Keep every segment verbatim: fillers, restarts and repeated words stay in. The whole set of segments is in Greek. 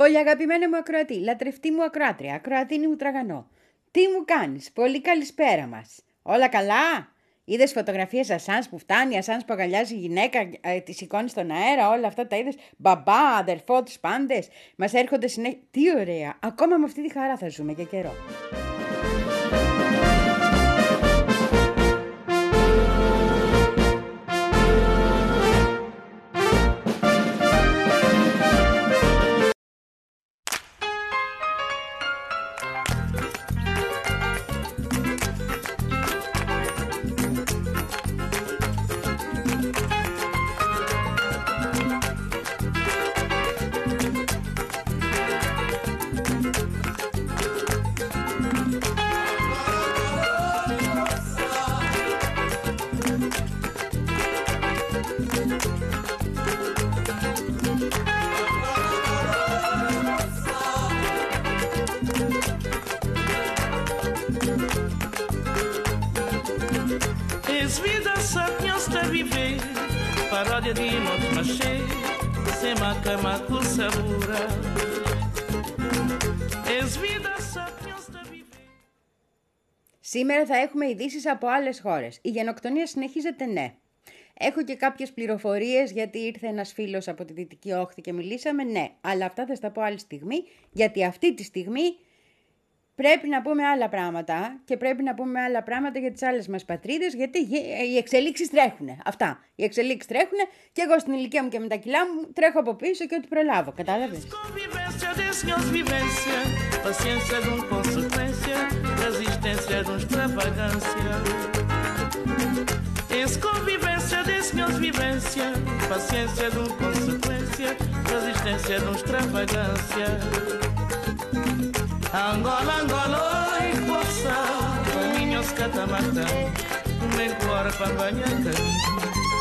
Πολύ αγαπημένη μου ακροατή, λατρευτή μου ακροάτρια, ακροατίνη μου τραγανό. Τι μου κάνεις, πολύ καλησπέρα μας. Όλα καλά? Είδες φωτογραφίες Ασάνς που φτάνει, Ασάνς που αγκαλιάζει η γυναίκα, ε, τη σηκώνει στον αέρα, όλα αυτά τα είδες? Μπαμπά, αδερφό, τους πάντες. Μας έρχονται συνέχεια. Τι ωραία, ακόμα με αυτή τη χαρά θα ζούμε για καιρό. Paródia de motos machê, sem macama com sabura. És vida só que está viver. Σήμερα θα έχουμε ειδήσεις από άλλες χώρες. Η γενοκτονία συνεχίζεται, ναι. Έχω και κάποιες πληροφορίες γιατί ήρθε ένας φίλος από τη Δυτική Όχθη και μιλήσαμε, ναι. Αλλά αυτά θα στα πω άλλη στιγμή, γιατί αυτή τη στιγμή πρέπει να πούμε άλλα πράγματα και πρέπει να πούμε άλλα πράγματα για τις άλλες μας πατρίδες, γιατί οι εξελίξεις τρέχουνε. Αυτά. Οι εξελίξεις τρέχουνε και εγώ στην ηλικία μου και με τα κιλά μου τρέχω από πίσω και ό,τι προλάβω. Κατάλαβες? Angola, Angola, oi, força, caminhos catamatã, nem cor para banhar caminho.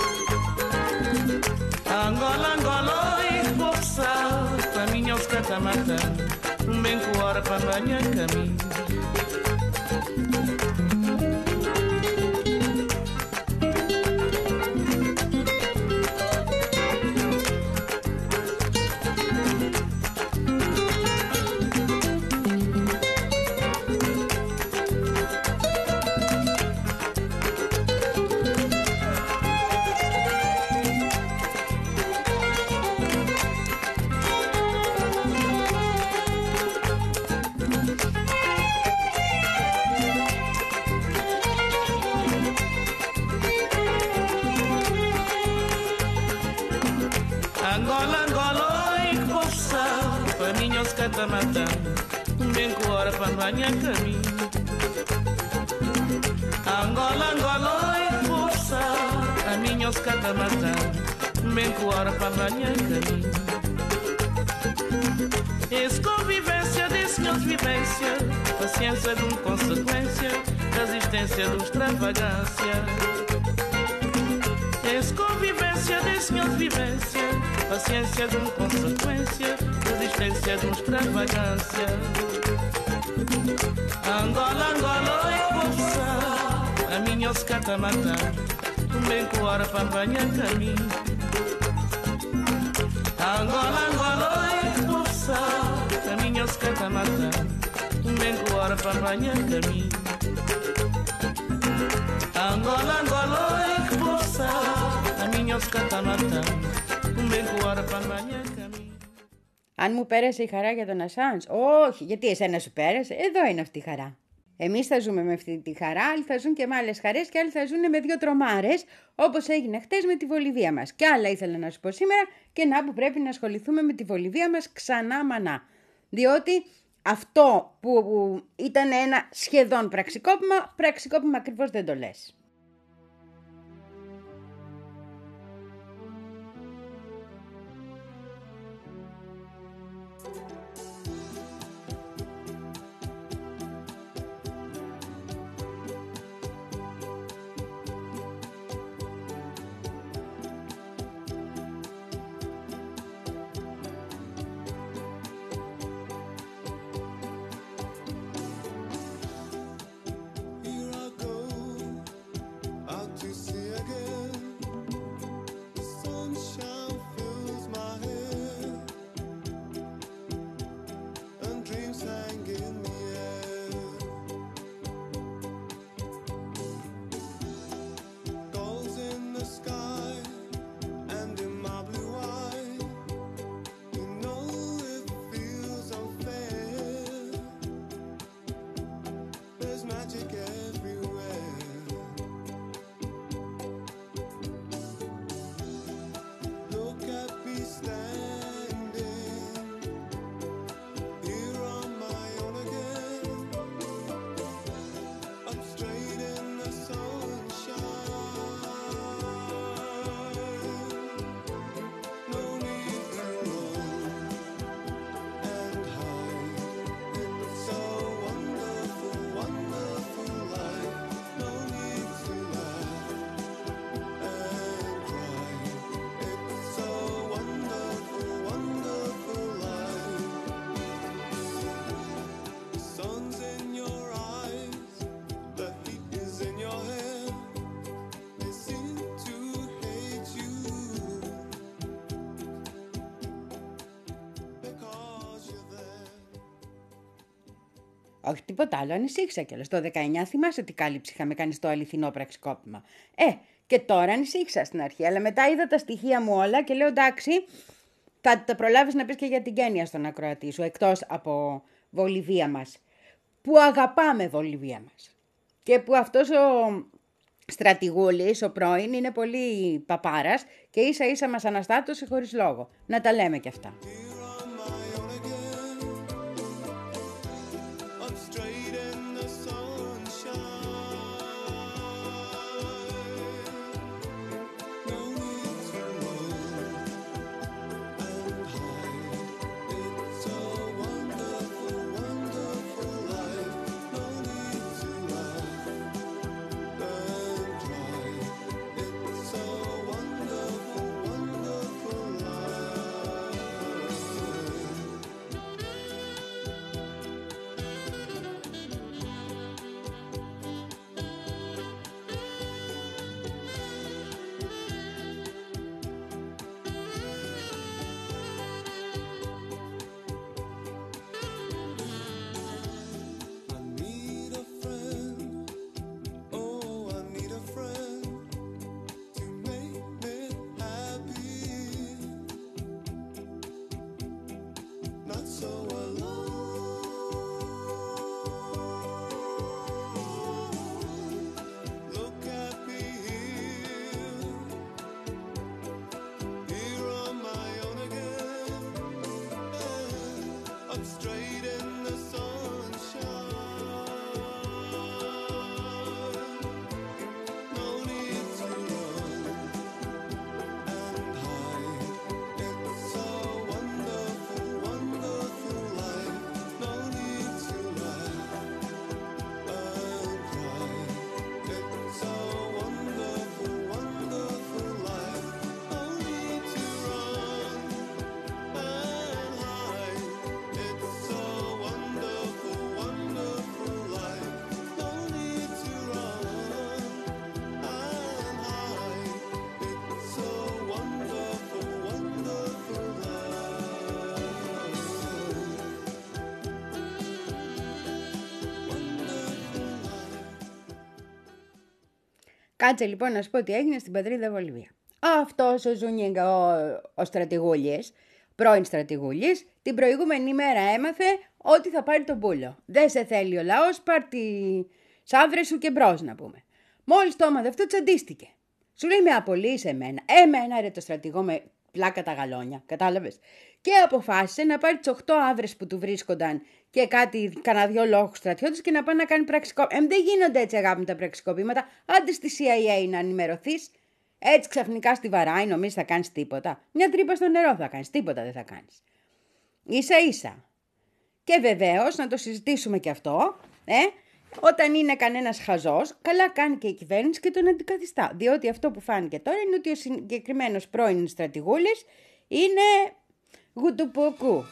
Angola, Angola, oi, força, caminhos catamatã, nem cor para banhar caminho. Angola, Angola, oi, força, caminhos catamatã, bem com hora para banhar caminho. Angola, Angola, oi, força, caminhos catamatã, bem com hora para banhar caminho. Esse convivência desse meus vivência, paciência de uma consequência, resistência de extravagância. Esse convivência desse meus vivência, paciência de uma consequência, resistência de uma extravagância. Angola, Angola, oi, força, a minha os catamatã, bem com hora para banhar caminho. Angola, Angola, oi, força, a minha os catamatã, bem com hora para banhar caminho. Angola, Angola, oi, força, a minha os catamatã, bem com hora para banhar caminho. Αν μου πέρασε η χαρά για τον Ασάνς? Όχι, γιατί εσένα σου πέρασε? Εδώ είναι αυτή η χαρά. Εμείς θα ζούμε με αυτή τη χαρά, άλλοι θα ζουν και με άλλες χαρές και άλλοι θα ζουν με δύο τρομάρες, όπως έγινε χτες με τη Βολιβία μας. Και άλλα ήθελα να σου πω σήμερα και να που πρέπει να ασχοληθούμε με τη Βολιβία μας ξανά μανά. Διότι αυτό που ήταν ένα σχεδόν πραξικόπημα, πραξικόπημα ακριβώς δεν το λες. Όχι τίποτα άλλο, ανησύχησα κιόλας. Το δεκαεννιά θυμάσαι τι κάλυψη είχαμε κάνει στο αληθινό πραξικόπημα. Ε, και τώρα ανησύχησα στην αρχή, αλλά μετά είδα τα στοιχεία μου όλα και λέω εντάξει, θα τα προλάβεις να πεις και για την Κένια στον ακροατή σου, εκτός από Βολιβία μας. Που αγαπάμε Βολιβία μας. Και που αυτός ο στρατηγούλης, ο πρώην, είναι πολύ παπάρας και ίσα ίσα μας αναστάτωσε χωρίς λόγο. Να τα λέμε κι αυτά. Κάτσε λοιπόν να σου πω τι έγινε στην πατρίδα Βολιβία. Αυτός ο Ζούνιεγκα, ο, ο στρατηγούλης, πρώην στρατηγούλης, την προηγούμενη μέρα έμαθε ότι θα πάρει τον πούλο. Δεν σε θέλει ο λαός, πάρ' τη σαύρε σου και μπρος να πούμε. Μόλις το έμαθε αυτό τσαντίστηκε. Σου λέει με απολύεις εμένα. Εμένα ρε το στρατηγό με πλάκα τα γαλόνια, κατάλαβες. Και αποφάσισε να πάρει τις οκτώ άβρες που του βρίσκονταν και κάτι, κανένα δυο λόγους στρατιώτες και να πάει να κάνει πραξικόπημα. Ε, δεν γίνονται έτσι αγάπη με τα πραξικοπήματα. Άντε στη σι άι έι να ενημερωθείς. Έτσι ξαφνικά στη βαράει, νομίζεις θα κάνεις τίποτα. Μια τρύπα στο νερό θα κάνεις, τίποτα δεν θα κάνεις. Ίσα ίσα. Και βεβαίως να το συζητήσουμε και αυτό, ε, όταν είναι κανένας χαζός, καλά κάνει και η κυβέρνηση και τον αντικαθιστά. Διότι αυτό που φάνηκε τώρα είναι ότι ο συγκεκριμένος πρώην στρατηγούλης είναι γουτουποκού.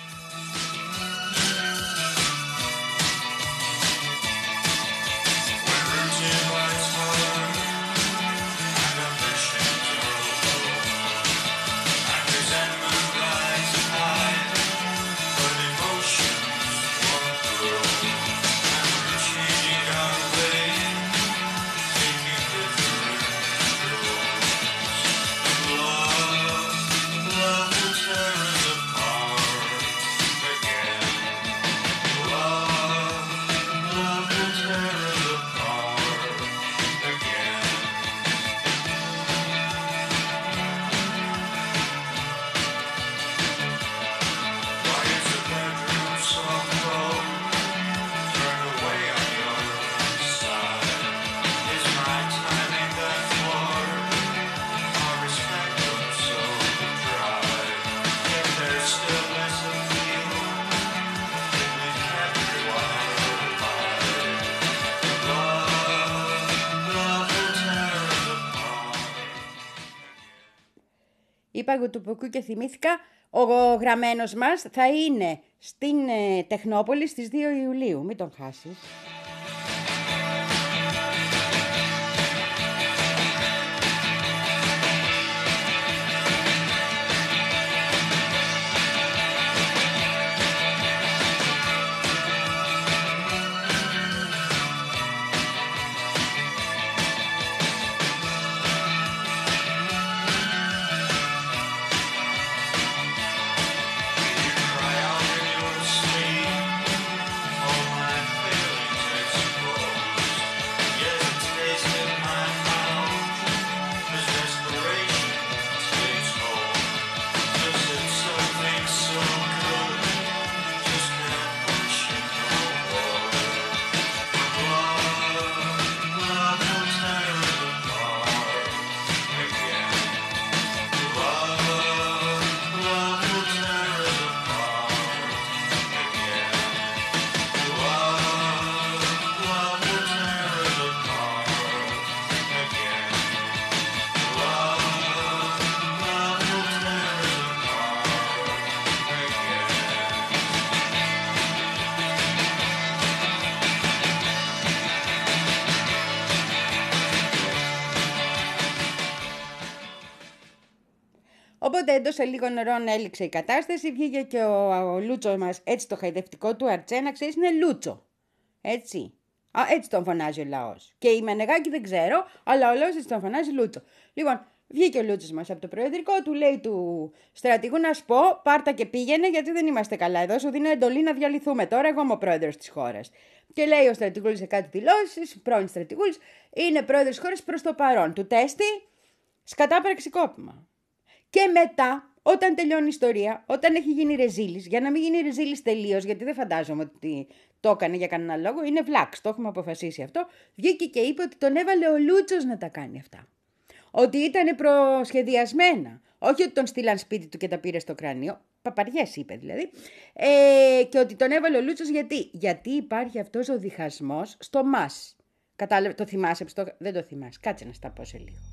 Είπα γουτουποκού και θυμήθηκα, ο γραμμένος μας θα είναι στην ε, Τεχνόπολη στις δύο Ιουλίου, μην τον χάσεις. Οπότε έντοσα λίγο νερό έληξε η κατάσταση, βγήκε και ο, ο Λούτσο μας, έτσι το χαϊδευτικό του Αρτσέ, να ξέρεις, είναι Λούτσο. Έτσι. Α, έτσι τον φωνάζει ο λαός. Και η Μενεγάκη δεν ξέρω, αλλά ο λαός έτσι τον φωνάζει Λούτσο. Λοιπόν, βγήκε ο Λούτσος μας από το προεδρικό, του λέει του στρατηγού να σου πω, πάρτα και πήγαινε, γιατί δεν είμαστε καλά εδώ. Σου δίνω εντολή να διαλυθούμε τώρα. Εγώ είμαι ο πρόεδρος της χώρας. Και λέει ο στρατηγούλης σε κάτι δηλώσεις, πρώην στρατηγούλης, είναι πρόεδρος της χώρας προς το παρόν. Του τέστη, σκατά πραξικόπημα. Και μετά, όταν τελειώνει η ιστορία, όταν έχει γίνει ρεζίλης, για να μην γίνει ρεζίλης τελείως, γιατί δεν φαντάζομαι ότι το έκανε για κανένα λόγο, είναι βλάξ, το έχουμε αποφασίσει αυτό, βγήκε και είπε ότι τον έβαλε ο Λούτσος να τα κάνει αυτά. Ότι ήταν προσχεδιασμένα. Όχι ότι τον στείλαν σπίτι του και τα πήρε στο κρανίο. Παπαριές είπε δηλαδή. Ε, και ότι τον έβαλε ο Λούτσος γιατί. Γιατί υπάρχει αυτός ο διχασμός στο μας. Κατάλαβε, το θυμάσαι, στο... δεν το θυμάσαι. Κάτσε να στα πω σε λίγο.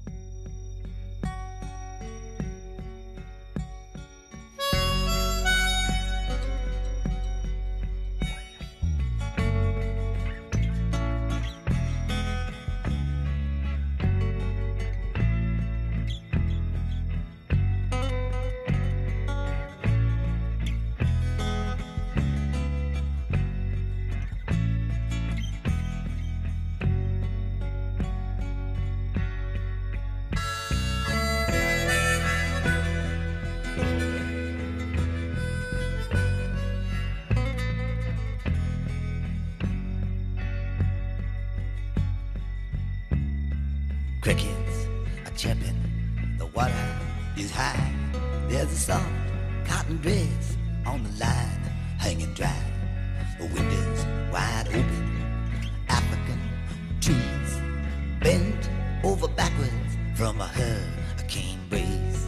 Crickets are chirping, the water is high. There's a soft cotton dress on the line, hanging dry. The windows wide open, African trees bent over backwards from a hurricane breeze.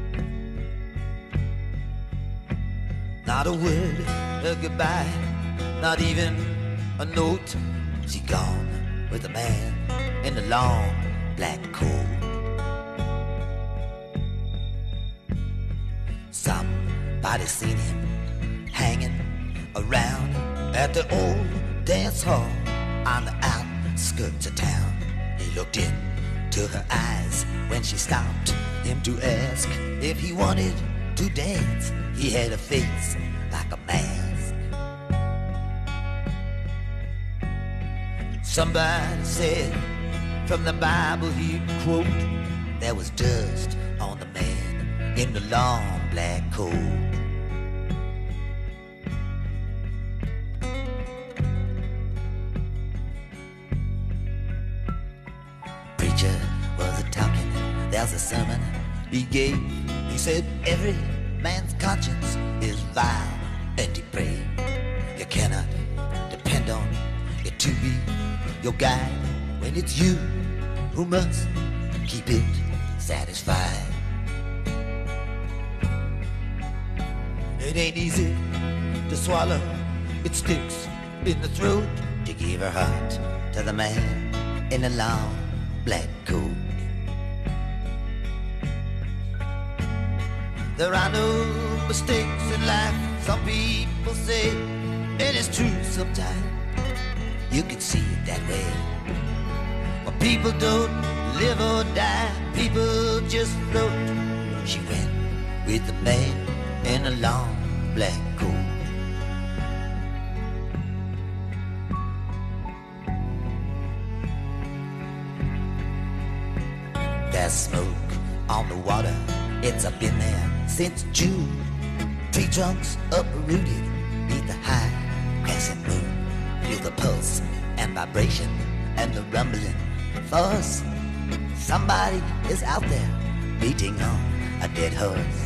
Not a word of goodbye, not even a note. She gone with a man in the long black coat. Somebody seen him hanging around at the old dance hall on the outskirts of town. He looked into her eyes when she stopped him to ask if he wanted to dance. He had a face like a mask. Somebody said from the Bible he'd quote, there was dust on the man in the long black coat. Preacher was a talking, there's a sermon he gave. He said every man's conscience is vile and depraved. You cannot depend on it to be your guide when it's you who must keep it satisfied. It ain't easy to swallow, it sticks in the throat to give her heart to the man in a long black coat. There are no mistakes in life, some people say, and it's true sometimes. You can see it that way. But people don't live or die, people just float. She went with the man in a long black coat. There's smoke on the water, it's up in there since June. Tree trunks uprooted beneath the high crescent moon. Feel the pulse and vibration and the rumbling force. Somebody is out there beating on a dead horse.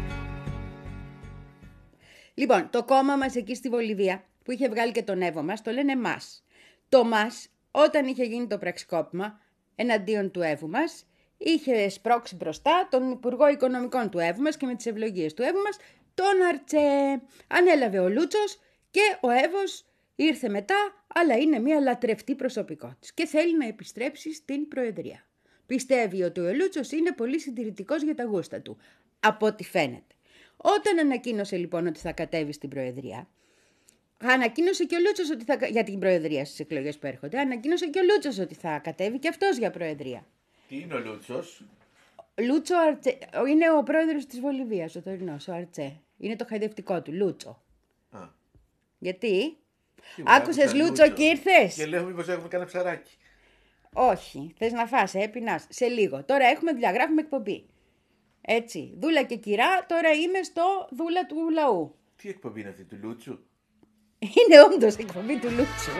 Λοιπόν, το κόμμα μας εκεί στη Βολιβία που είχε βγάλει και τον Εύω μας, το λένε ΜΑΣ. Το ΜΑΣ, όταν είχε γίνει το πραξικόπημα εναντίον του Εύου μας, είχε σπρώξει μπροστά τον Υπουργό Οικονομικών του Εύου μας και με τις ευλογίες του Εύου μας, τον Αρτσέ. Ανέλαβε ο Λούτσος και ο Εύος ήρθε μετά, αλλά είναι μια λατρευτή προσωπικότητα και θέλει να επιστρέψει στην Προεδρία. Πιστεύει ότι ο Λούτσος είναι πολύ συντηρητικός για τα γούστα του, από ό,τι φαίνεται. Όταν ανακοίνωσε λοιπόν ότι θα κατέβει στην Προεδρία, ανακοίνωσε και ο Λούτσος ότι θα, για την Προεδρία στις εκλογές που έρχονται, ανακοίνωσε και ο Λούτσος ότι θα κατέβει και αυτός για Προεδρία. Τι είναι ο Λούτσος? Λούτσο Αρτσέ. Είναι ο πρόεδρος της Βολιβίας, ο τωρινός, ο Αρτσέ. Είναι το χαϊδευτικό του, Λούτσο. Α. Γιατί? Τι μου Άκουσες άκουσα, Λούτσο και ήρθες? Και λέω μήπως έχουμε κανένα ψαράκι. Όχι, θες να φας, ε, πεινάς. Σε λίγο. Τώρα έχουμε δουλειά, γράφουμε εκπομπή. Έτσι, δούλα και κυρά, τώρα είμαι στο δούλα του λαού. Τι εκπομπή είναι αυτή του Λούτσου? Είναι όντως εκπομπή του Λούτσου.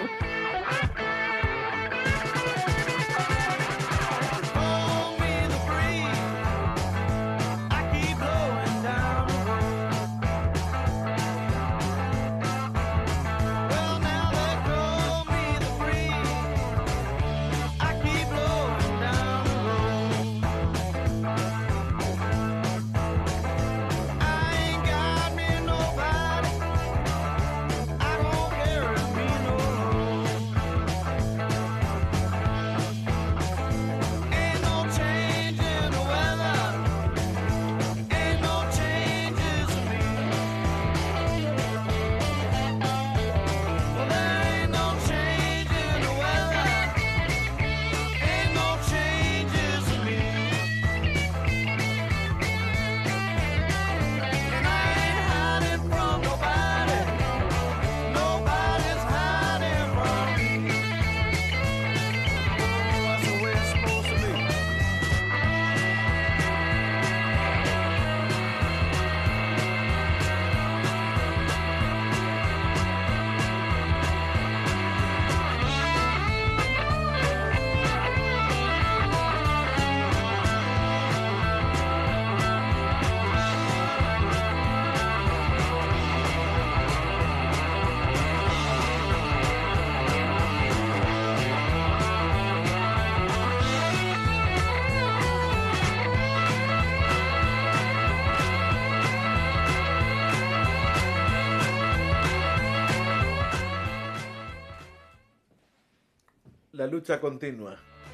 La lucha continua.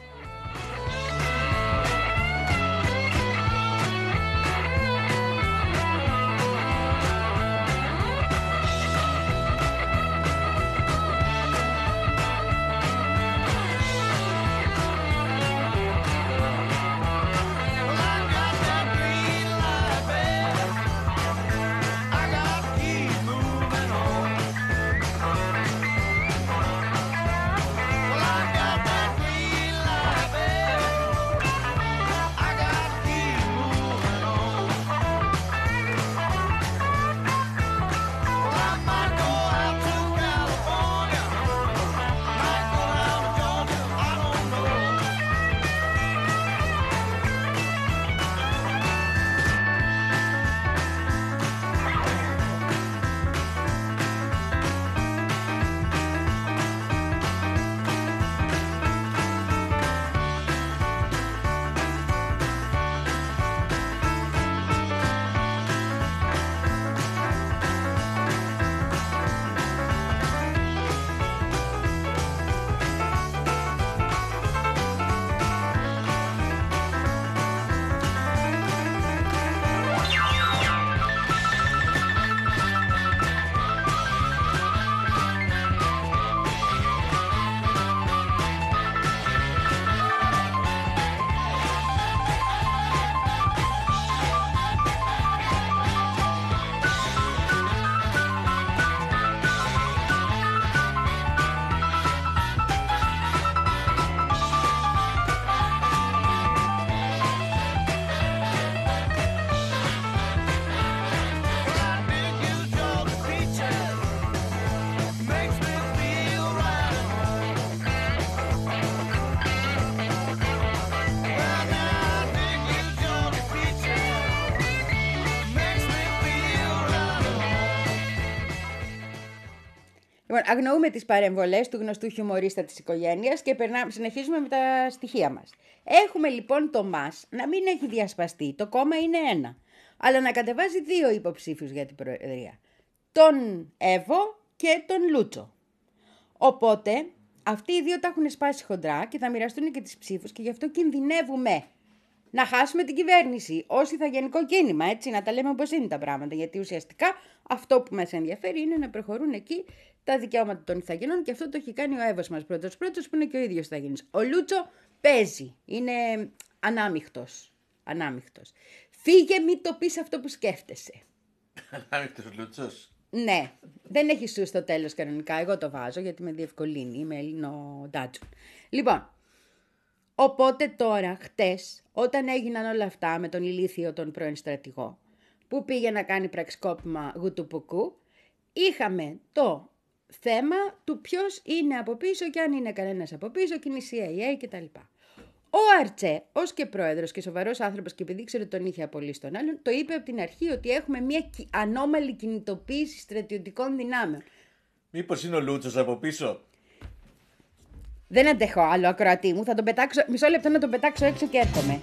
Λοιπόν, αγνοούμε τις παρεμβολές του γνωστού χιουμορίστα της οικογένειας και περνάμε, συνεχίζουμε με τα στοιχεία μας. Έχουμε λοιπόν το ΜΑΣ να μην έχει διασπαστεί, το κόμμα είναι ένα, αλλά να κατεβάζει δύο υποψήφιους για την Προεδρία. Τον Εύω και τον Λούτσο. Οπότε, αυτοί οι δύο τα έχουν σπάσει χοντρά και θα μοιραστούν και τις ψήφους και γι' αυτό κινδυνεύουμε να χάσουμε την κυβέρνηση ως ηθαγενικό κίνημα, έτσι, να τα λέμε όπως είναι τα πράγματα, γιατί ουσιαστικά αυτό που μας ενδιαφέρει είναι να προχωρούν εκεί τα δικαιώματα των ηθαγενών και αυτό το έχει κάνει ο Εύος μας πρώτος πρώτος που είναι και ο ίδιος ηθαγενής. Ο Λούτσο παίζει, είναι ανάμειχτος. ανάμειχτος. Φύγε, μην το πεις αυτό που σκέφτεσαι. Ανάμειχτος Λούτσος. Ναι, δεν έχει σου στο τέλος κανονικά. Εγώ το βάζω γιατί με διευκολύνει. Είμαι Έλληνο ντάτσον. Λοιπόν, οπότε τώρα, χτες, όταν έγιναν όλα αυτά με τον ηλίθιο τον πρώην στρατηγό, που πήγε να κάνει πραξικόπημα γουτουπουκού, είχαμε το θέμα του ποιος είναι από πίσω και αν είναι κανένας από πίσω και είναι η σι άι έι κτλ. Ο Αρτσέ, ως και πρόεδρος και σοβαρός άνθρωπος και επειδή ήξερε τον είχε απολύσει τον άλλον, το είπε από την αρχή ότι έχουμε μια ανώμαλη κινητοποίηση στρατιωτικών δυνάμεων. Μήπως είναι ο Λούτσος από πίσω? Δεν αντέχω άλλο, ακροατή μου. Θα τον πετάξω, μισό λεπτό να τον πετάξω έξω και έρχομαι.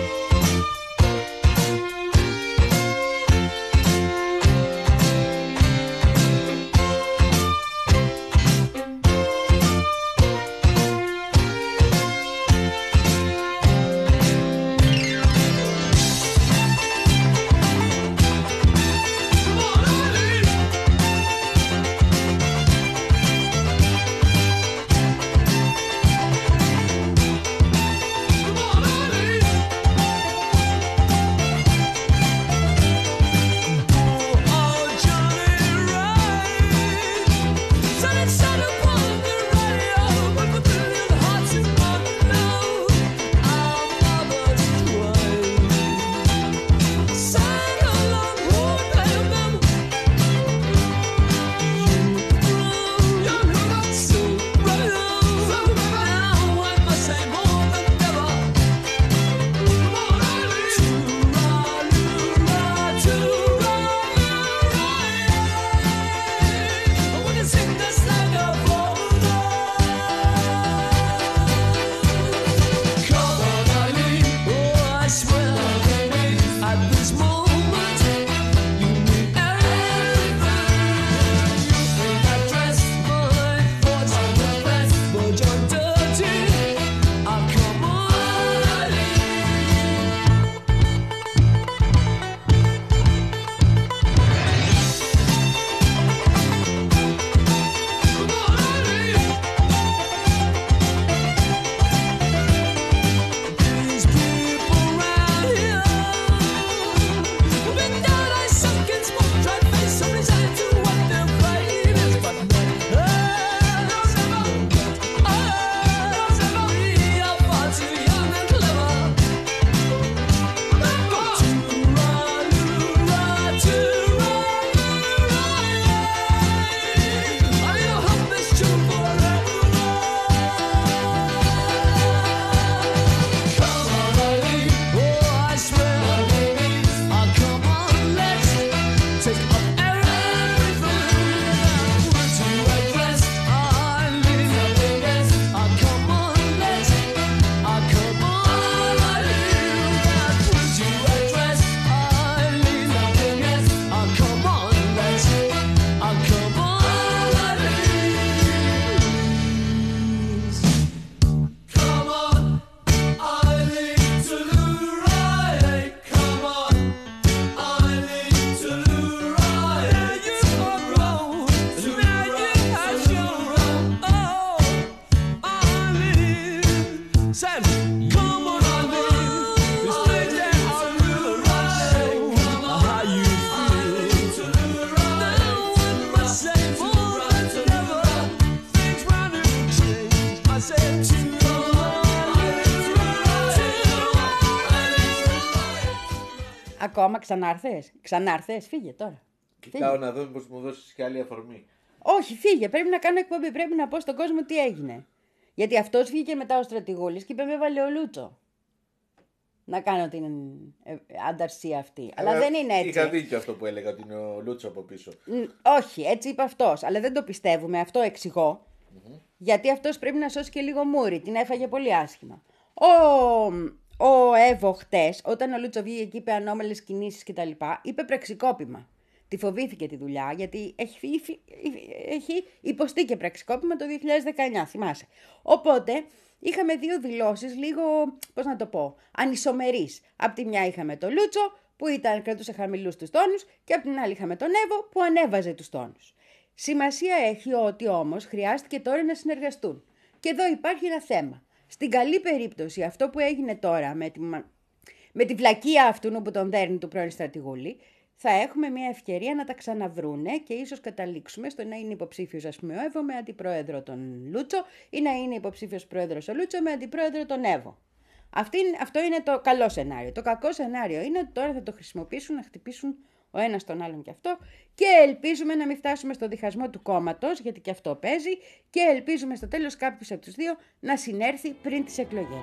Ακόμα ξανάρθες, ξανάρθες, φύγε τώρα. Κοιτάω Φύγε. να δω πως μου δώσεις και άλλη αφορμή. Όχι, φύγε, πρέπει να κάνω εκπομπή, πρέπει να πω στον κόσμο τι έγινε. Γιατί αυτός βγήκε μετά ο στρατηγούλης και είπε με έβαλε ο Λούτσο. Να κάνω την ε, ανταρσία αυτή. Αλλά, αλλά δεν είναι έτσι. Είχα δίκιο αυτό που έλεγα ότι είναι ο Λούτσο από πίσω. Όχι, έτσι είπε αυτός. Αλλά δεν το πιστεύουμε, αυτό εξηγώ. Mm-hmm. Γιατί αυτός πρέπει να σώσει και λίγο μούρι. Την έφαγε πολύ άσχημα. Ο, ο Εύω χτες, όταν ο Λούτσο βγήκε και είπε ανώμαλες κινήσεις κτλ., είπε πραξικόπημα. Τη φοβήθηκε τη δουλειά, γιατί έχει, έχει υποστεί και πραξικόπημα το δύο χιλιάδες δεκαεννιά, θυμάσαι. Οπότε είχαμε δύο δηλώσεις λίγο, πώς να το πω, ανισομερείς. Απ' τη μια είχαμε το Λούτσο που ήταν, κρατούσε χαμηλούς τους τόνους και απ' την άλλη είχαμε τον Εύω που ανέβαζε τους τόνους. Σημασία έχει ότι όμως χρειάστηκε τώρα να συνεργαστούν. Και εδώ υπάρχει ένα θέμα. Στην καλή περίπτωση αυτό που έγινε τώρα με τη, με τη βλακεία αυτού που τον δέρνει του πρώην στρατηγούλη, θα έχουμε μια ευκαιρία να τα ξαναβρούνε και ίσως καταλήξουμε στο να είναι υποψήφιος, ας πούμε, ο Εύω με αντιπρόεδρο τον Λούτσο ή να είναι υποψήφιος πρόεδρος ο Λούτσο με αντιπρόεδρο τον Εύω. Αυτή, αυτό είναι το καλό σενάριο. Το κακό σενάριο είναι ότι τώρα θα το χρησιμοποιήσουν να χτυπήσουν ο ένας τον άλλον και αυτό και ελπίζουμε να μην φτάσουμε στο διχασμό του κόμματος, γιατί και αυτό παίζει, και ελπίζουμε στο τέλος κάποιος από τους δύο να συνέρθει πριν τις εκλογές.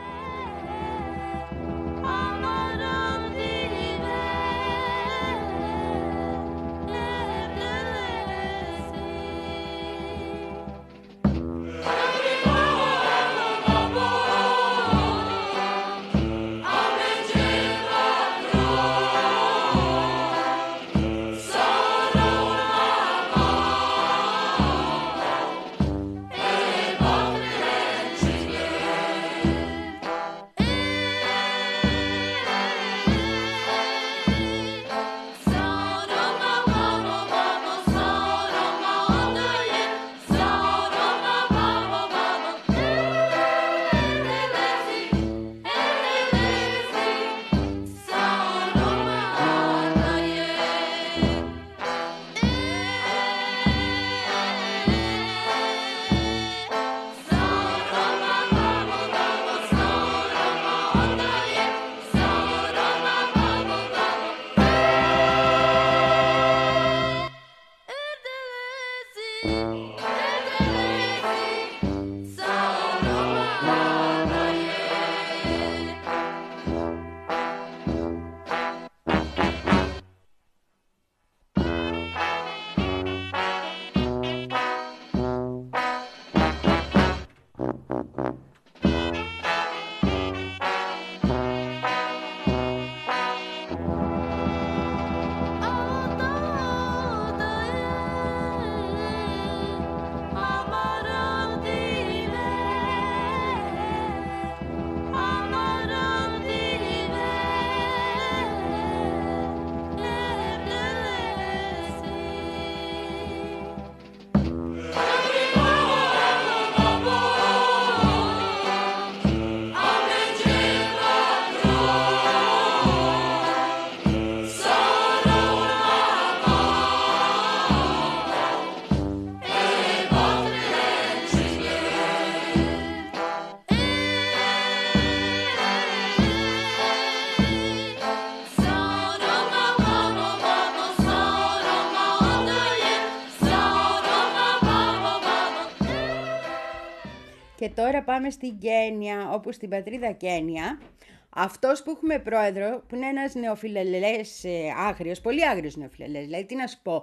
Και τώρα πάμε στην Κένια, όπου στην πατρίδα Κένια, αυτός που έχουμε πρόεδρο, που είναι ένας νεοφιλελές ε, άγριος, πολύ άγριος νεοφιλελές, δηλαδή τι να σου πω,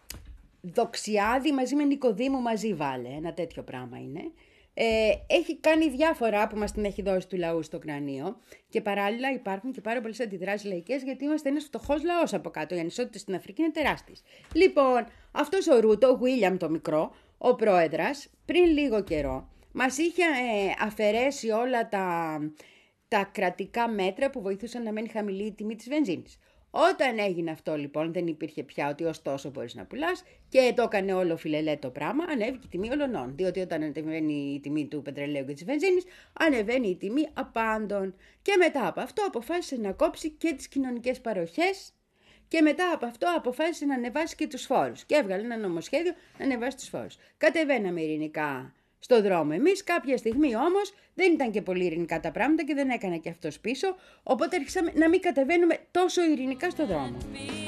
Δοξιάδη μαζί με Νικοδήμου μαζί βάλε, ένα τέτοιο πράγμα είναι. Ε, έχει κάνει διάφορα που μας την έχει δώσει του λαού στο κρανίο και παράλληλα υπάρχουν και πάρα πολλές αντιδράσεις λαϊκές, γιατί είμαστε ένας φτωχός λαός από κάτω. Οι ανισότητες στην Αφρική είναι τεράστιες. Λοιπόν, αυτός ο Ρούτο, ο Βίλιαμ το μικρό, ο πρόεδρας, πριν λίγο καιρό, μας είχε ε, αφαιρέσει όλα τα, τα κρατικά μέτρα που βοηθούσαν να μένει χαμηλή η τιμή της βενζίνης. Όταν έγινε αυτό λοιπόν, δεν υπήρχε πια ότι ως τόσο μπορείς να πουλάς και το έκανε όλο φιλελέ το πράγμα, ανέβηκε η τιμή ολονών. Διότι όταν ανεβαίνει η τιμή του πετρελαίου και της βενζίνης, ανεβαίνει η τιμή απάντων. Και μετά από αυτό αποφάσισε να κόψει και τις κοινωνικές παροχές και μετά από αυτό αποφάσισε να ανεβάσει και τους φόρους. Και έβγαλε ένα νομοσχέδιο να ανεβάσει τους φόρους. Κατεβαίναμε ειρηνικά στο δρόμο εμείς, κάποια στιγμή όμως δεν ήταν και πολύ ειρηνικά τα πράγματα και δεν έκανε και αυτός πίσω, οπότε αρχίσαμε να μην κατεβαίνουμε τόσο ειρηνικά στο δρόμο.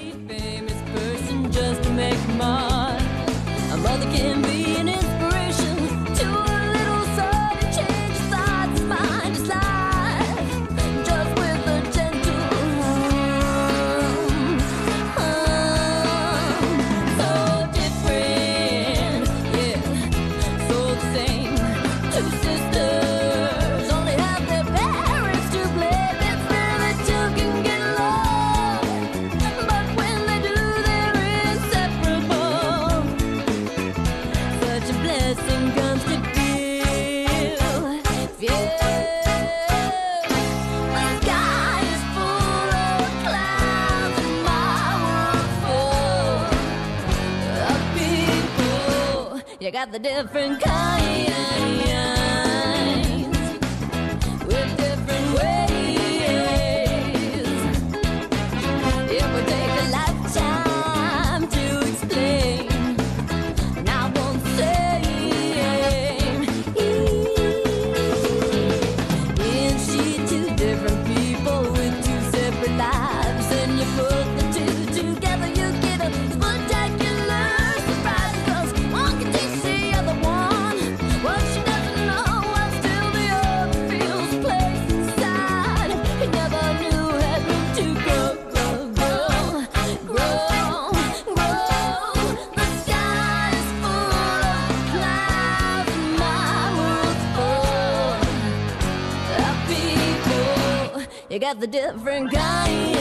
You got the different kinds with different ways. You got the different kind.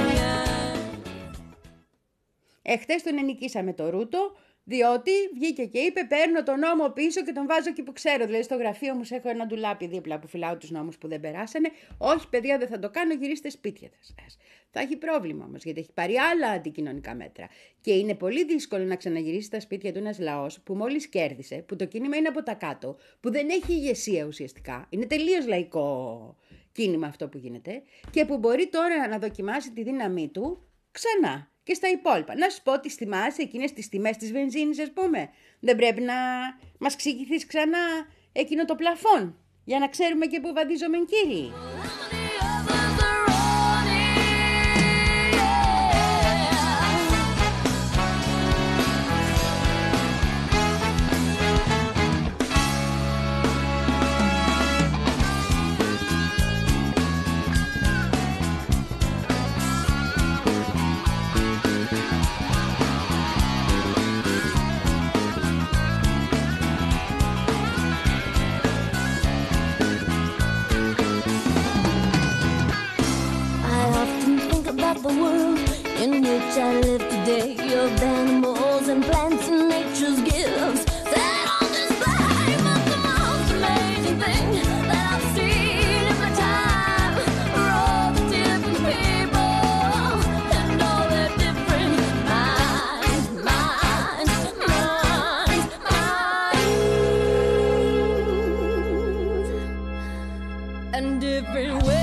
Εχθές τον ενοικήσαμε το Ρούτο, διότι βγήκε και είπε: παίρνω τον νόμο πίσω και τον βάζω εκεί που ξέρω. Δηλαδή στο γραφείο μου έχω ένα ντουλάπι δίπλα που φυλάω τους νόμους που δεν περάσανε. Όχι, παιδιά, δεν θα το κάνω, γυρίστε σπίτια σας. Θα έχει πρόβλημα όμως, γιατί έχει πάρει άλλα αντικοινωνικά μέτρα. Και είναι πολύ δύσκολο να ξαναγυρίσει στα σπίτια του ένας λαός που μόλις κέρδισε, που το κίνημα είναι από τα κάτω, που δεν έχει ηγεσία ουσιαστικά. Είναι τελείως λαϊκό κίνημα αυτό που γίνεται και που μπορεί τώρα να δοκιμάσει τη δύναμή του ξανά. Και στα υπόλοιπα. Να σου πω, τις θυμάσαι εκείνες τις τιμές της βενζίνης, ας πούμε. Δεν πρέπει να μας εξηγηθείς ξανά εκείνο το πλαφόν, για να ξέρουμε και πού βαδίζομαι, κύριοι. The world in which I live today, of animals and plants and nature's gifts that on display. But the most amazing thing that I've seen in my time are all the different people and all their different minds, minds, minds, minds, and different ways.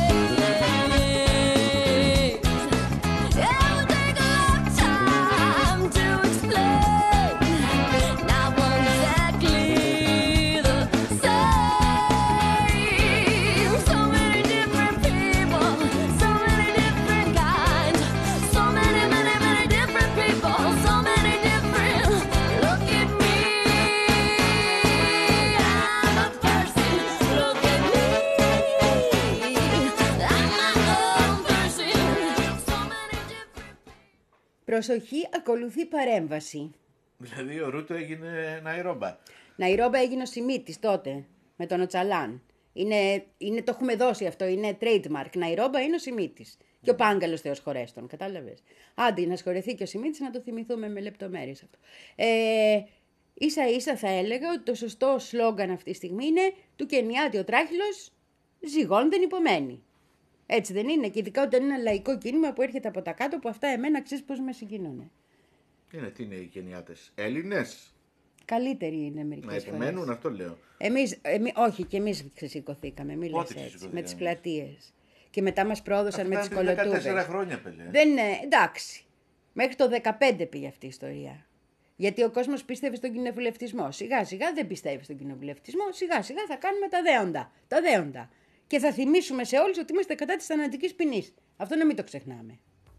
Προσοχή, ακολουθεί παρέμβαση. Δηλαδή ο Ρούτο έγινε Ναϊρόμπα. Ναϊρόμπα έγινε ο Σιμίτης τότε, με τον Οτσαλάν. Είναι, είναι, το έχουμε δώσει αυτό, είναι trademark. Ναϊρόμπα είναι ο Σιμίτης. Mm. Και ο Πάγκαλος Θεός χωρέστον, κατάλαβες. Άντε να σχοληθεί και ο Σιμίτης, να το θυμηθούμε με λεπτομέρειες αυτό. Ε, ίσα ίσα θα έλεγα ότι το σωστό σλόγγαν αυτή τη στιγμή είναι του Κενιάτη ο τράχυλος ζυγών δεν υπομένει. Έτσι δεν είναι? Και ειδικά όταν είναι ένα λαϊκό κίνημα που έρχεται από τα κάτω, που αυτά εμένα ξέρεις πώς με συγκίνουνε. Είναι, τι είναι οι Κενιάτες? Έλληνες? Καλύτεροι είναι μερικές φορές. Να υπομένουν, αυτό λέω. Εμείς, εμείς, όχι, και εμείς ξεσηκωθήκαμε, μη λες έτσι, με τις πλατείες. Και μετά μας πρόδωσαν με τις κολοτούμπες. δεκατέσσερα χρόνια, παιδί. Δεν είναι, εντάξει. Μέχρι το δεκαπέντε πήγε αυτή η ιστορία. Γιατί ο κόσμος πίστευε στον κοινοβουλευτισμό. Σιγά σιγά δεν πιστεύει στον κοινοβουλευτισμό. Σιγά σιγά θα κάνουμε τα δέοντα. Τα δέοντα. Και θα θυμίσουμε σε όλους ότι είμαστε κατά της θανατικής ποινής. Αυτό να μην το ξεχνάμε.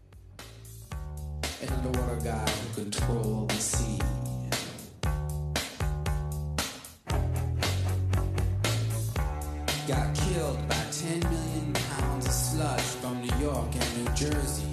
Got killed by ten million pounds of sludge from New York and New Jersey.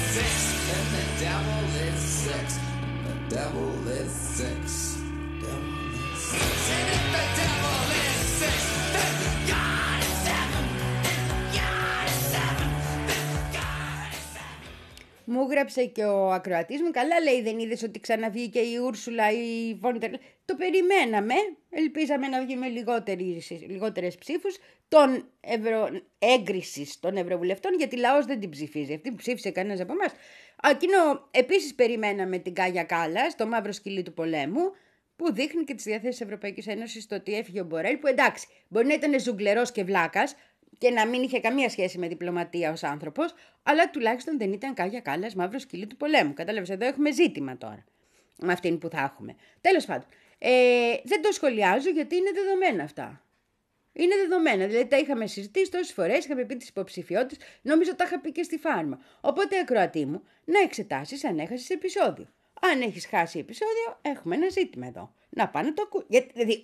six, and the devil is six. The devil is six. Devil is six. And if the devil is six, then God is seven. God is seven. Then God is seven. Μου γράψε και ο ακροατής μου, καλά λέει, δεν είδες ότι ξαναβγήκε η Ούρσουλα η Βόντερ. Το περιμέναμε, ελπίζαμε να βγει με λιγότερες ψήφους των ευρω... έγκρισης των ευρωβουλευτών, γιατί λαός δεν την ψηφίζει. Αυτή που ψήφισε κανένας από εμάς. Εκείνο επίσης περιμέναμε την Κάγια Κάλλας, το μαύρο σκυλί του πολέμου, που δείχνει και τις διαθέσεις της Ευρωπαϊκής Ένωσης στο ότι έφυγε ο Μπορέλ, που εντάξει, μπορεί να ήταν ζουγκλερός και βλάκας και να μην είχε καμία σχέση με διπλωματία ως άνθρωπος, αλλά τουλάχιστον δεν ήταν Κάγια Κάλλας μαύρο σκυλί του πολέμου. Κατάλαβες, εδώ έχουμε ζήτημα τώρα με αυτήν που θα έχουμε. Τέλος πάντων, ε, δεν το σχολιάζω γιατί είναι δεδομένα αυτά. Είναι δεδομένα, δηλαδή τα είχαμε συζητήσει τόσες φορές, είχαμε πει τις υποψηφιότητες, νομίζω τα είχα πει και στη Φάρμα. Οπότε, ακροατή μου, να εξετάσεις αν έχασες επεισόδιο. Αν έχεις χάσει επεισόδιο, έχουμε ένα ζήτημα εδώ. Να πάνε να το ακούσει. Δηλαδή,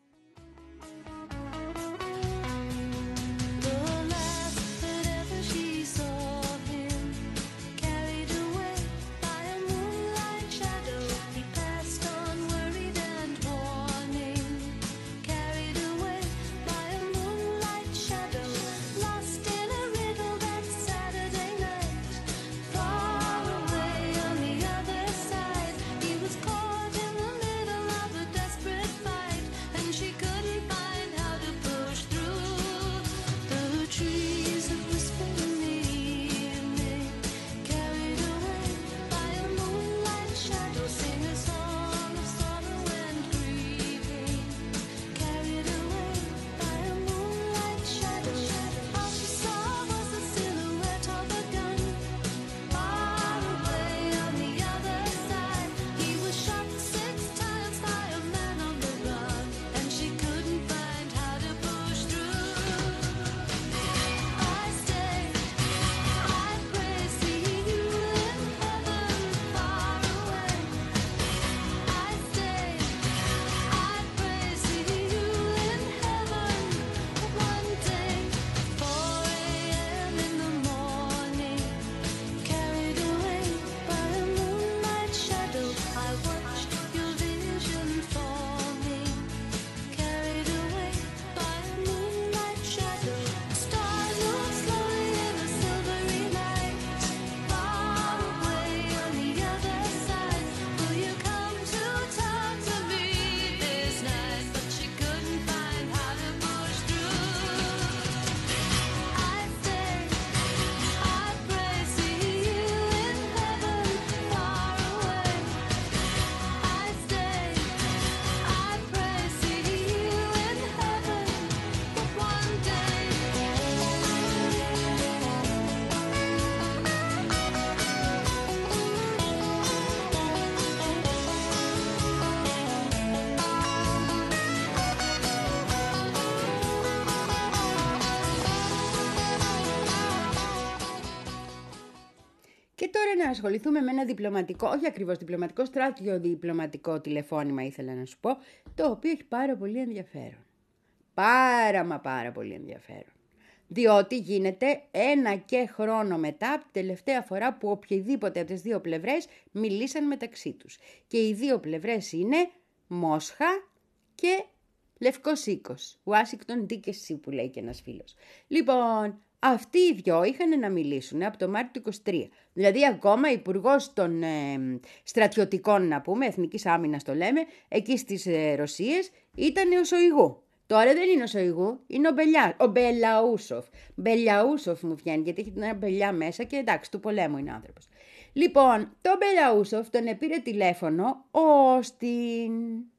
τώρα να ασχοληθούμε με ένα διπλωματικό, όχι ακριβώς διπλωματικό, στρατιωδιπλωματικό τηλεφώνημα ήθελα να σου πω, το οποίο έχει πάρα πολύ ενδιαφέρον. Πάρα μα πάρα πολύ ενδιαφέρον. Διότι γίνεται ένα και χρόνο μετά από την τελευταία φορά που οποιοδήποτε από τις δύο πλευρές μιλήσαν μεταξύ τους. Και οι δύο πλευρές είναι Μόσχα και Λευκός Οίκος. Ουάσιγκτον ντι σι που λέει και ένας φίλος. Λοιπόν, αυτοί οι δυο είχαν να μιλήσουν από το Μάρτιο του είκοσι τρία. Δηλαδή ακόμα υπουργός των ε, στρατιωτικών, να πούμε, εθνικής άμυνας το λέμε, εκεί στις ε, Ρωσίες ήταν ο Σοϊγού. Τώρα δεν είναι ο Σοϊγού, είναι ο, Μπελιά, ο Μπελαούσοφ. Μπελαούσοφ μου βγαίνει, γιατί έχει την Μπελιά μέσα και εντάξει, του πολέμου είναι άνθρωπος. Λοιπόν, τον Μπελαούσοφ τον επήρε τηλέφωνο ο Όστιν,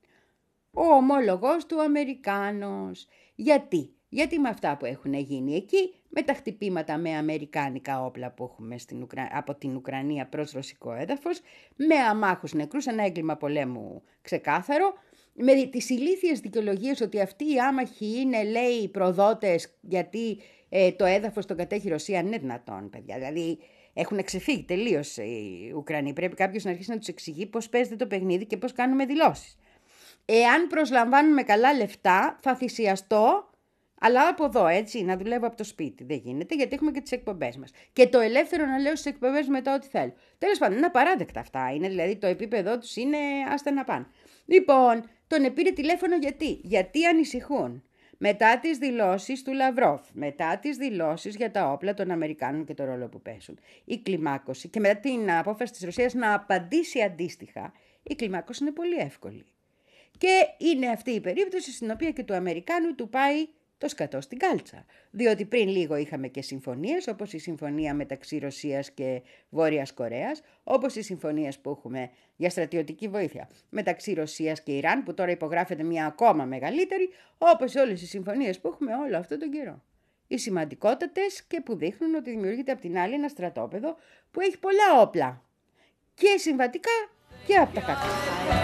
ο ομόλογος του Αμερικάνος. Γιατί? Γιατί με αυτά που έχουν γίνει εκεί, με τα χτυπήματα με αμερικάνικα όπλα που έχουμε στην Ουκρα... από την Ουκρανία προς ρωσικό έδαφος, με αμάχους νεκρούς, ένα έγκλημα πολέμου ξεκάθαρο, με τις ηλίθιες δικαιολογίες ότι αυτοί οι άμαχοι είναι, λέει, προδότες γιατί ε, το έδαφος τον κατέχει η Ρωσία. Είναι δυνατόν, παιδιά. Δηλαδή έχουν ξεφύγει τελείως οι Ουκρανοί. Πρέπει κάποιος να αρχίσει να τους εξηγεί πώς παίζεται το παιχνίδι και πώς κάνουμε δηλώσεις. Εάν προσλαμβάνουμε καλά λεφτά, θα θυσιαστώ Αλλά από εδώ, έτσι, να δουλεύω από το σπίτι. Δεν γίνεται, γιατί έχουμε και τις εκπομπές μας. Και το ελεύθερο να λέω στις εκπομπές μετά ό,τι θέλω. Τέλος πάντων, είναι απαράδεκτα αυτά. Είναι, δηλαδή, το επίπεδό τους είναι άστα να πάνε. Λοιπόν, τον πήρε τηλέφωνο γιατί. Γιατί ανησυχούν. Μετά τις δηλώσεις του Λαυρόφ, μετά τις δηλώσεις για τα όπλα των Αμερικάνων και το ρόλο που παίζουν, η κλιμάκωση και μετά την απόφαση της Ρωσίας να απαντήσει αντίστοιχα, η κλιμάκωση είναι πολύ εύκολη. Και είναι αυτή η περίπτωση στην οποία και του Αμερικάνου του πάει το σκατό στην κάλτσα. Διότι πριν λίγο είχαμε και συμφωνίες, όπως η συμφωνία μεταξύ Ρωσίας και Βόρειας Κορέας, όπως οι συμφωνίες που έχουμε για στρατιωτική βοήθεια μεταξύ Ρωσίας και Ιράν, που τώρα υπογράφεται μια ακόμα μεγαλύτερη, όπως όλες οι συμφωνίες που έχουμε όλο αυτόν τον καιρό. Οι σημαντικότατες και που δείχνουν ότι δημιουργείται από την άλλη ένα στρατόπεδο που έχει πολλά όπλα. Και συμβατικά και από τα κακά.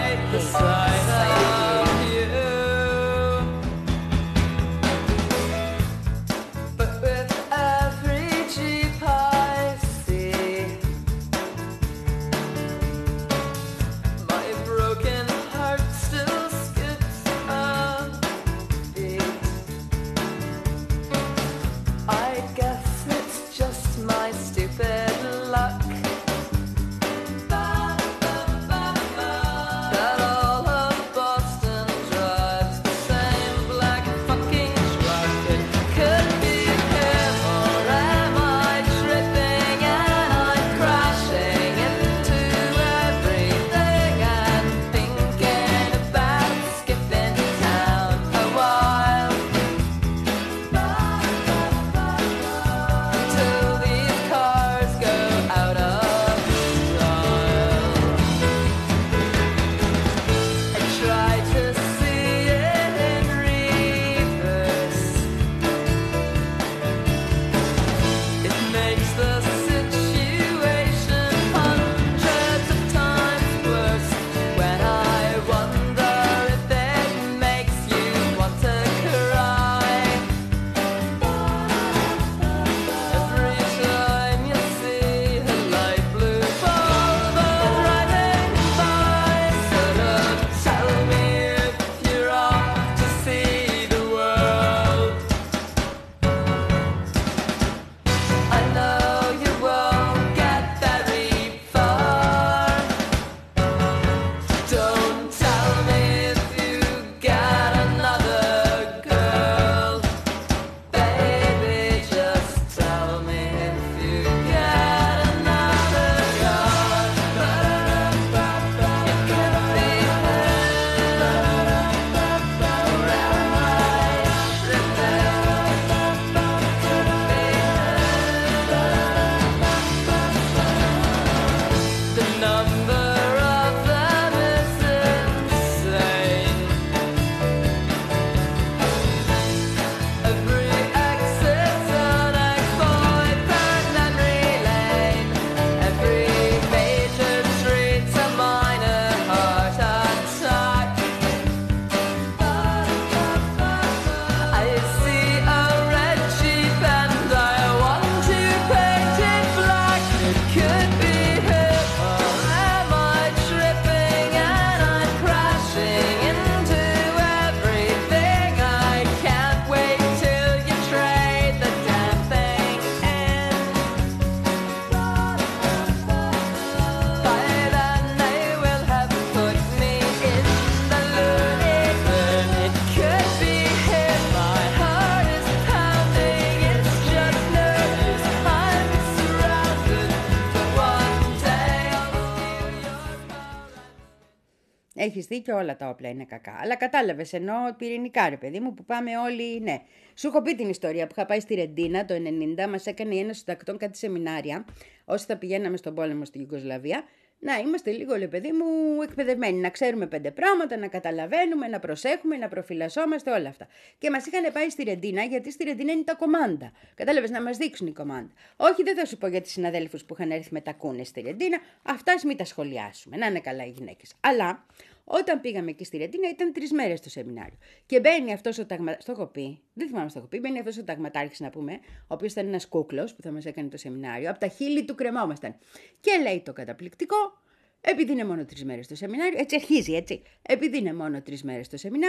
Έχεις δίκιο, όλα τα όπλα είναι κακά. Αλλά κατάλαβες, ενώ πυρηνικά, ρε παιδί μου, που πάμε όλοι, ναι. Σου έχω πει την ιστορία που είχα πάει στη Ρεντίνα το ενενήντα, μας έκανε η Ένωση Συντακτών κάτι σεμινάρια, όσοι θα πηγαίναμε στον πόλεμο στη Ιουγκοσλαβία, να είμαστε λίγο, ρε παιδί μου, εκπαιδευμένοι, να ξέρουμε πέντε πράγματα, να καταλαβαίνουμε, να προσέχουμε, να προφυλασσόμαστε, όλα αυτά. Και μας είχαν πάει στη Ρεντίνα, γιατί στη Ρεντίνα είναι τα κομμάντα. Κατάλαβες, να μας δείξουν οι κομμάντα. Όχι, δεν θα σου πω για τις συναδέλφους που είχαν έρθει με τα κούνες στη Ρεντίνα, αυτά μην τα σχολιάσουμε, να είναι καλά οι γυναίκες. Αλλά όταν πήγαμε εκεί στη Ρεντίνα ήταν τρεις μέρες το σεμινάριο. Και μπαίνει αυτός ο ταγματάρχης. Στο έχω πει, δεν θυμάμαι, στο έχω πει. Μπαίνει αυτός ο ταγματάρχης, να πούμε, ο οποίος ήταν ένας κούκλος που θα μας έκανε το σεμινάριο. Από τα χείλη του κρεμόμασταν. Και λέει το καταπληκτικό, επειδή είναι μόνο τρεις μέρες το σεμινάριο, έτσι αρχίζει, έτσι. Επειδή είναι μόνο τρεις μέρες το σεμινάριο,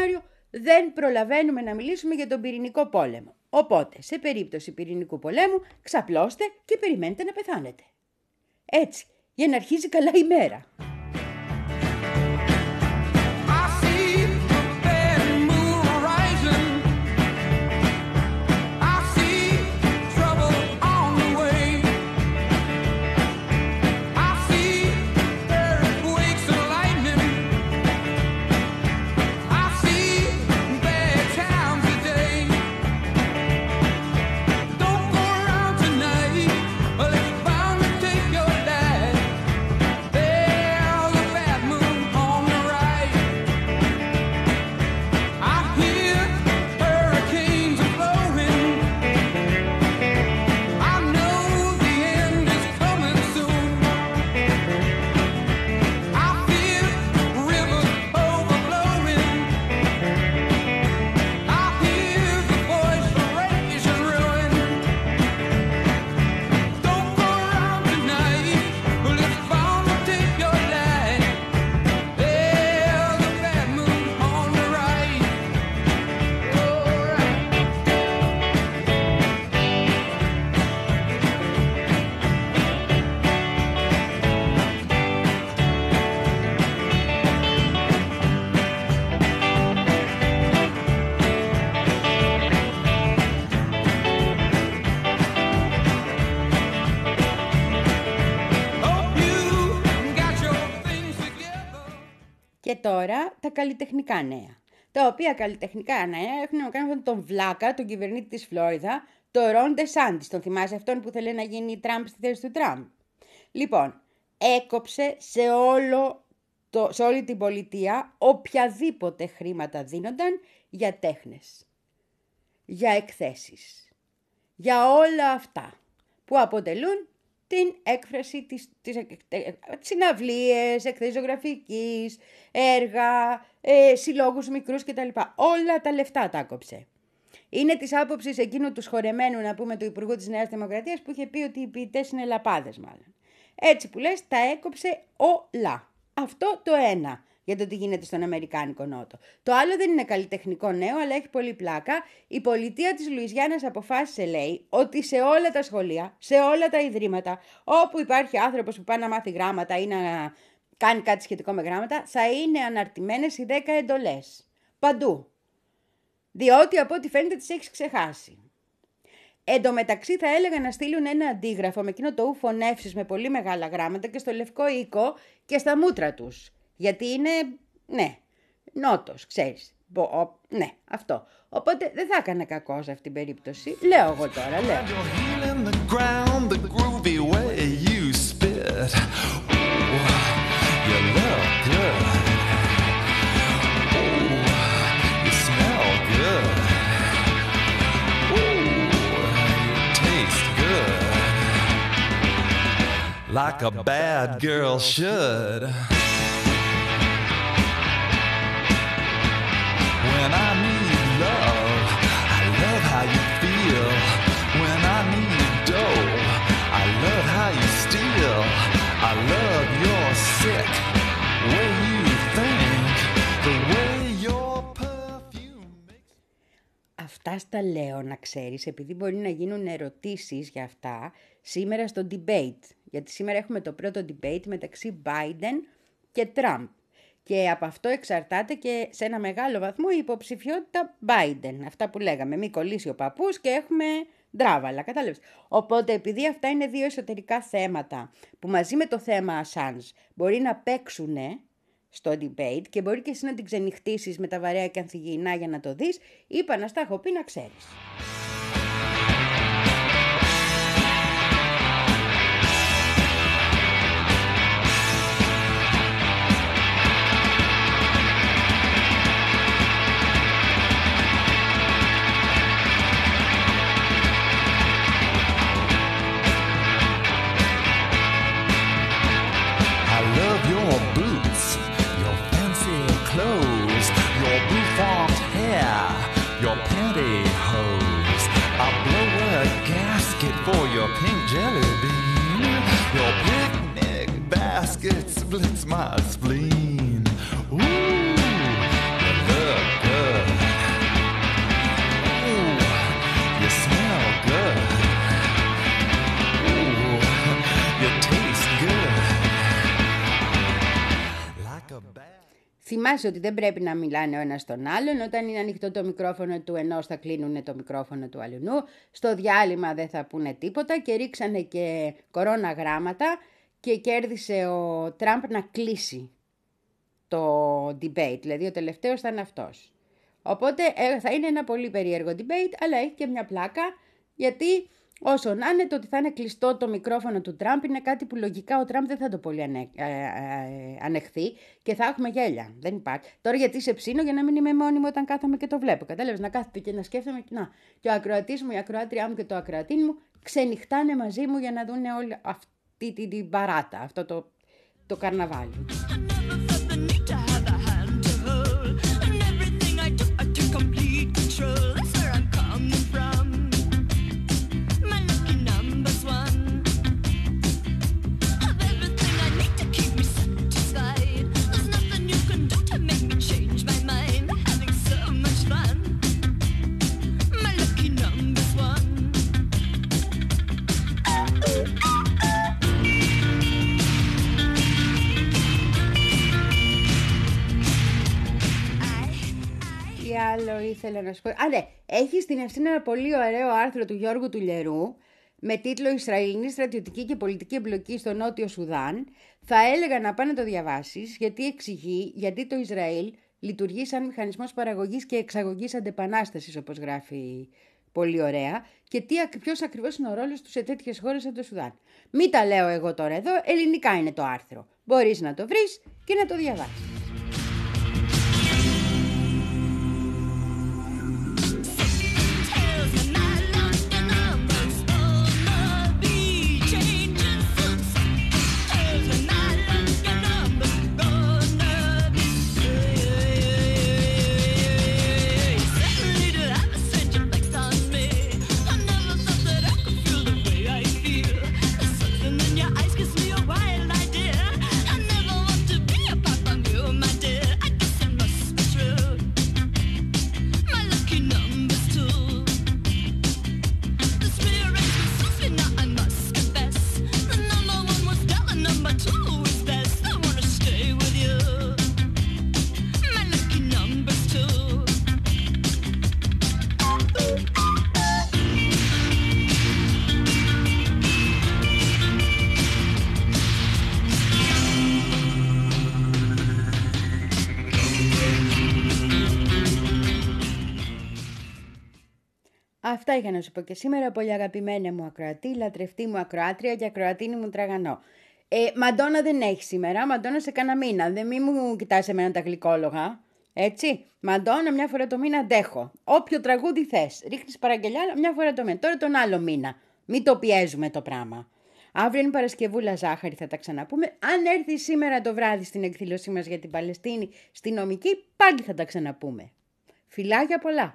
δεν προλαβαίνουμε να μιλήσουμε για τον πυρηνικό πόλεμο. Οπότε, σε περίπτωση πυρηνικού πολέμου, ξαπλώστε και περιμένετε να πεθάνετε. Έτσι, για να αρχίζει καλά η μέρα. Και τώρα τα καλλιτεχνικά νέα. Τα οποία καλλιτεχνικά νέα έχουν να κάνουν τον βλάκα, τον κυβερνήτη της Φλόριδα, το Ρον Ντεσάντις. Τον θυμάσαι αυτόν που θέλει να γίνει Τραμπ στη θέση του Τραμπ? Λοιπόν, έκοψε σε, όλο το, σε όλη την πολιτεία οποιαδήποτε χρήματα δίνονταν για τέχνες, για εκθέσεις, για όλα αυτά που αποτελούν την έκφραση της, της, της συναυλίες, εκθέσεις ζωγραφικής, έργα, ε, συλλόγους μικρούς κτλ. Όλα τα λεφτά τα άκοψε. Είναι της άποψης εκείνου του σχορεμένου, να πούμε, του Υπουργού της Νέας Δημοκρατίας, που είχε πει ότι οι ποιητές είναι λαπάδες μάλλον. Έτσι που λες, τα έκοψε όλα. Αυτό το ένα για το τι γίνεται στον Αμερικάνικο Νότο. Το άλλο δεν είναι καλλιτεχνικό νέο, αλλά έχει πολύ πλάκα. Η πολιτεία της Λουιζιάννας αποφάσισε, λέει, ότι σε όλα τα σχολεία, σε όλα τα ιδρύματα, όπου υπάρχει άνθρωπος που πάει να μάθει γράμματα ή να κάνει κάτι σχετικό με γράμματα, θα είναι αναρτημένες οι δέκα εντολές. Παντού. Διότι από ό,τι φαίνεται τις έχεις ξεχάσει. Εν τω μεταξύ θα έλεγα να στείλουν ένα αντίγραφο με εκείνο το ου φωνεύσεις με πολύ μεγάλα γράμματα και στο Λευκό Οίκο και στα μούτρα τους. Γιατί είναι, ναι, νότος, ξέρεις. Μπο, ο, ναι, αυτό. Οπότε δεν θα έκανε κακό σε αυτήν την περίπτωση. Λέω εγώ τώρα, λέω. Like a bad girl should. When I need love, I love how you feel. When I need dough, I love how you steal. I love your sick way you think, the way your perfume makes. Αυτά στα λέω, να ξέρεις, επειδή μπορεί να γίνουν ερωτήσεις για αυτά σήμερα στο debate. Γιατί σήμερα έχουμε το πρώτο debate μεταξύ Biden και Trump. Και από αυτό εξαρτάται και σε ένα μεγάλο βαθμό η υποψηφιότητα Biden. Αυτά που λέγαμε, μη κολλήσει ο παππούς και έχουμε ντράβαλα, κατάλαβες. Οπότε επειδή αυτά είναι δύο εσωτερικά θέματα που μαζί με το θέμα Assange μπορεί να παίξουν στο debate και μπορεί και εσύ να την ξενυχτήσεις με τα βαρέα και ανθυγιεινά για να το δεις, είπα να στα έχω πει να ξέρεις. For your pink jelly bean, your picnic basket splits my spleen. Ooh, you look good. θυμάσαι ότι δεν πρέπει να μιλάνε ο ένας στον άλλον. Όταν είναι ανοιχτό το μικρόφωνο του ενός θα κλείνουν το μικρόφωνο του αλλού. Στο διάλειμμα δεν θα πούνε τίποτα και ρίξανε και κορώνα γράμματα και κέρδισε ο Τραμπ να κλείσει το debate. Δηλαδή ο τελευταίος θα είναι αυτός. Οπότε θα είναι ένα πολύ περίεργο debate, αλλά έχει και μια πλάκα, γιατί όσο να είναι, το ότι θα είναι κλειστό το μικρόφωνο του Τραμπ είναι κάτι που λογικά ο Τραμπ δεν θα το πολύ ανε, ε, ε, ανεχθεί και θα έχουμε γέλια. Δεν υπάρχει. Τώρα γιατί σε ψήνω για να μην είμαι μόνιμη όταν κάθομαι και το βλέπω. Κατάλαβες, να κάθεται και να σκέφτομαι. Να, και ο ακροατής μου, η ακροάτριά μου και το ακροατή μου ξενυχτάνε μαζί μου για να δουν όλη αυτή την, την παράτα, αυτό το, το καρναβάλι. Άλλο ήθελα να σου πω. Α, ναι, έχει στην Ευθύνα ένα πολύ ωραίο άρθρο του Γιώργου Τουλιερού με τίτλο «Ισραηλινή στρατιωτική και πολιτική εμπλοκή στο Νότιο Σουδάν». Θα έλεγα να πάνε να το διαβάσεις, γιατί εξηγεί γιατί το Ισραήλ λειτουργεί σαν μηχανισμός παραγωγής και εξαγωγής αντεπανάστασης, όπως γράφει πολύ ωραία, και τι, ποιος ακριβώς είναι ο ρόλος του σε τέτοιες χώρες σαν το Σουδάν. Μην τα λέω εγώ τώρα εδώ, ελληνικά είναι το άρθρο. Μπορείς να το βρεις και να το διαβάσεις. Αυτά είχα να σου πω και σήμερα, πολύ αγαπημένη μου ακροατή, λατρευτή μου ακροάτρια και ακροατίνη μου τραγανό. Ε, Μαντόνα δεν έχει σήμερα, Μαντόνα σε κάνα μήνα. Δεν μη μου κοιτάς εμένα τα γλυκόλογα. Έτσι. Μαντόνα μια φορά το μήνα αντέχω. Όποιο τραγούδι θες. Ρίχνεις παραγγελιά μια φορά το μήνα. Τώρα τον άλλο μήνα. Μην το πιέζουμε το πράγμα. Αύριο είναι Παρασκευούλα Ζάχαρη, θα τα ξαναπούμε. Αν έρθει σήμερα το βράδυ στην εκδήλωσή μας για την Παλαιστίνη, στη νομική, πάλι θα τα ξαναπούμε. Φιλάκια πολλά.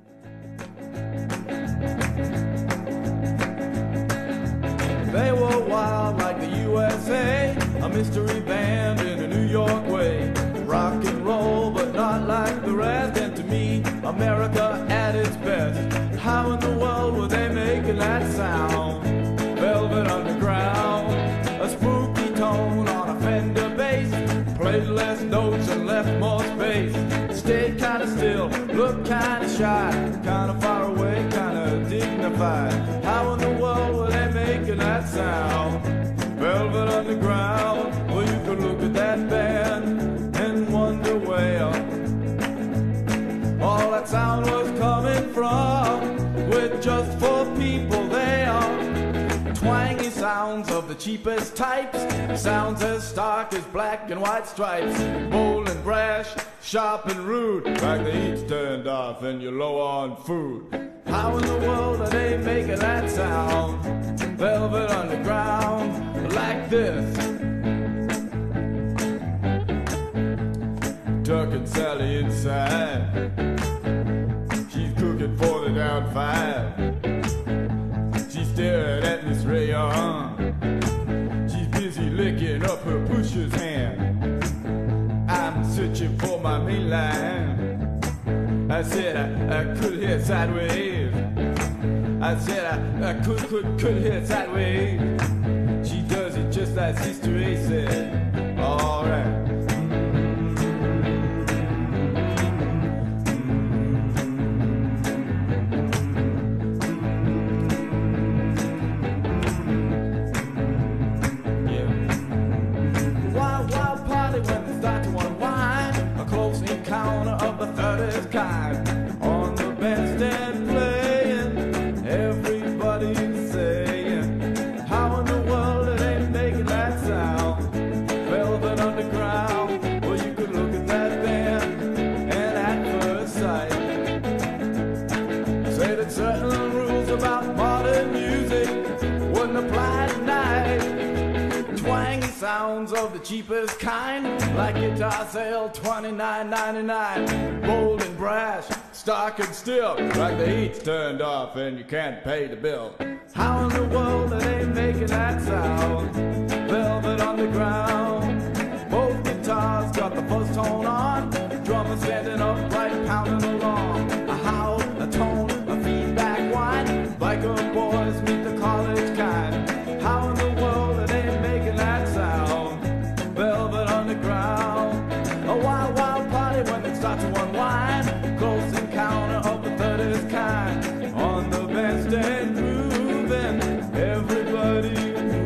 They were wild like the U S A, a mystery band in a New York way. Rock and roll, but not like the rest. And to me, America at its best. How in the world were they making that sound? Velvet Underground, a spooky tone on a Fender bass. Played less notes and left more space. Stayed kinda still, looked kinda shy, kinda far away, kinda dignified. How in the world were they making that sound? Velvet Underground. Well, you could look at that band and wonder where all that sound was coming from. With just four people there, twangy sounds of the cheapest types, sounds as stark as black and white stripes, bold and brash, sharp and rude, like the heat's turned off and you're low on food. How in the world are they making that sound? Velvet Underground, like this. Tuck and Sally inside, she's cooking for the down five. She's staring at Miss Rayon, she's busy licking up her pusher's hand. I'm searching for my main line. I said I, I could hear sideways. I said I, I could, could, could hear sideways. She does it just like Sister A said. All right. Mm-hmm. about modern music wouldn't apply tonight. Twangy sounds of the cheapest kind, like guitar sale twenty-nine ninety-nine. Bold and brash, stark and stiff, like the heat's turned off and you can't pay the bill. How in the world are they making that sound? Velvet Underground. Both guitars got the first tone on, drummer standing upright, pounding along. A howl, a tone, a feedback whine, biker boys meet the college kind. How in the world are they making that sound? Velvet Underground. A wild, wild party when they start to unwind. Close encounter of the third kind. On the bandstand grooving, everybody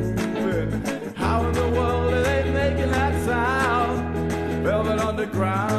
moving. How in the world are they making that sound? Velvet Underground.